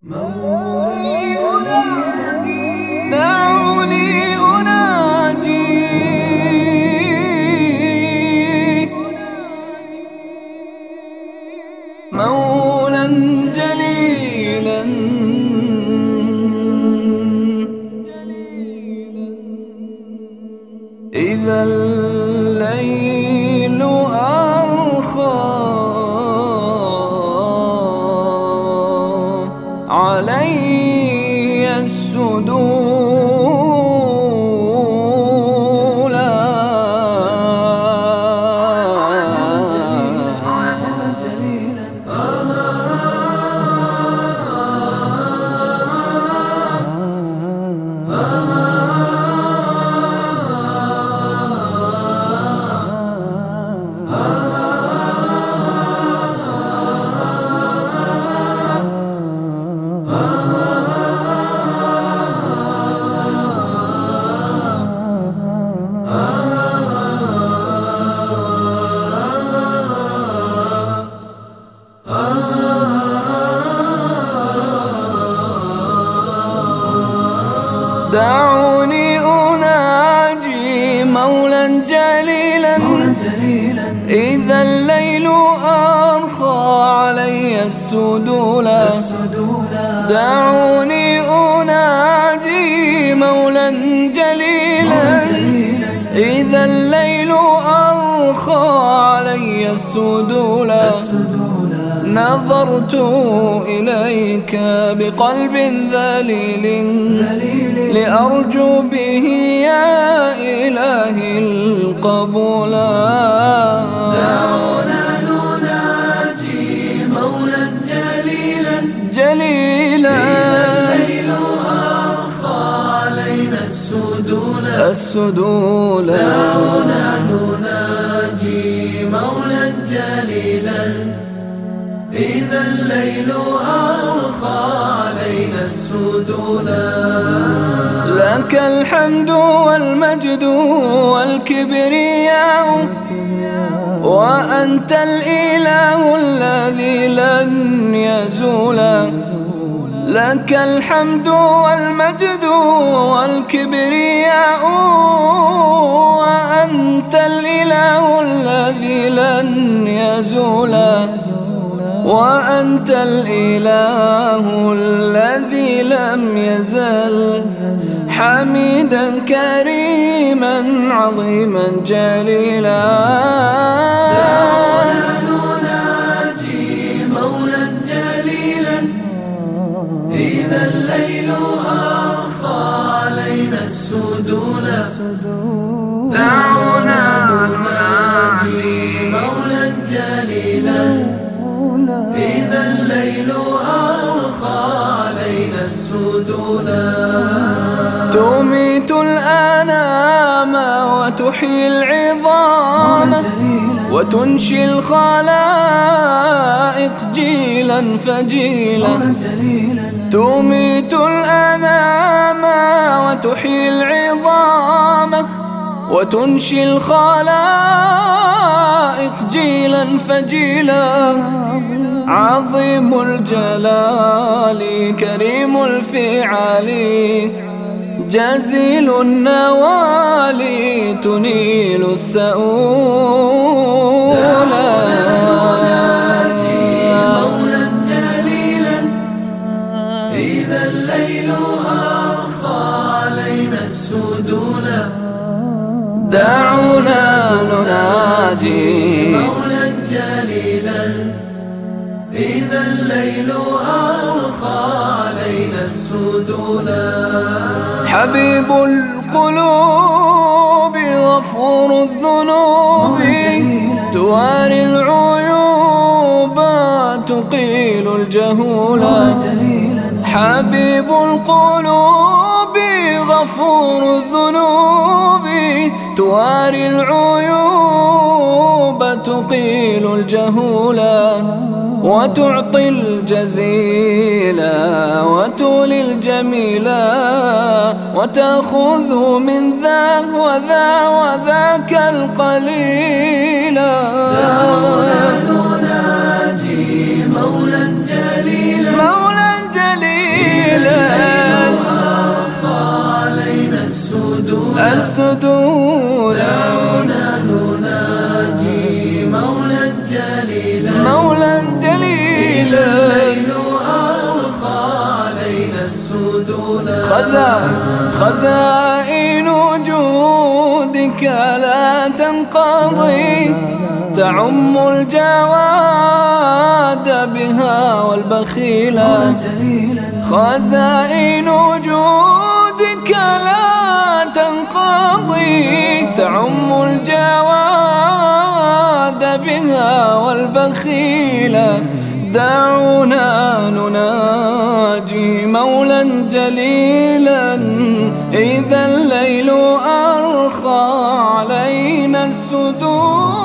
دعوني أناجي مولا جليلا إذا الليل أرخى علي السدول دعوني أناجي مولا جليلا إذا الليل أرخى علي السدولا دعوني أناجي مولا جليلا إذا الليل أرخى علي السدولا نظرت إليك بقلب ذليل لأرجو به يا إلهي القبول. دعونا نناجي مولا جليلا الليل أرخى علينا السدول دعونا نناجي مولا جليلا إذا الليل أرخى علينا السدول. لك الحمد والمجد والكبرياء وأنت الإله الذي لن يزول. لك الحمد والمجد والكبرياء وأنت الإله الذي لن يزول وأنت الإله الذي لم يزل حميدا كريما عظيما جليلا. دعونا نناجي مولا جليلا إذا الليل أرخى علينا السدول دعونا نناجي مولا جليلا إذا الليل أرخى علينا السدول. تميت الأنام وتحيي العظام وتنشي الخلائق جيلا فجيلا. تميت الأنام وتحيي العظام وتنشي الخلائق جيلا فجيلا. عظيم الجلال كريم الفعال جزيل النوال تنيل السؤول. مولا جليلا إذا الليل أرخى علينا السدول دعونا نناجي مولا جليلا إذا الليل أرخى علينا السدول. حبيب القلوب غفور الذنوب تواري العيوب تقيل الجهول. حبيب القلوب غفور الذنوب تواري العيوب تقيل الجهولا وتعطي الجزيلا وتولي الجميلا وتأخذ من ذا وذا وذاك القليلا. دعونا نناجي مولا جليلا خزائن وجودك لا تنقضي، تعم الجواد بها والبخيلة. خزائن وجودك لا تنقضي، تعم الجواد بها والبخيلة. دعونا نناجي مولا جليلا إذا الليل أرخى علينا السدود.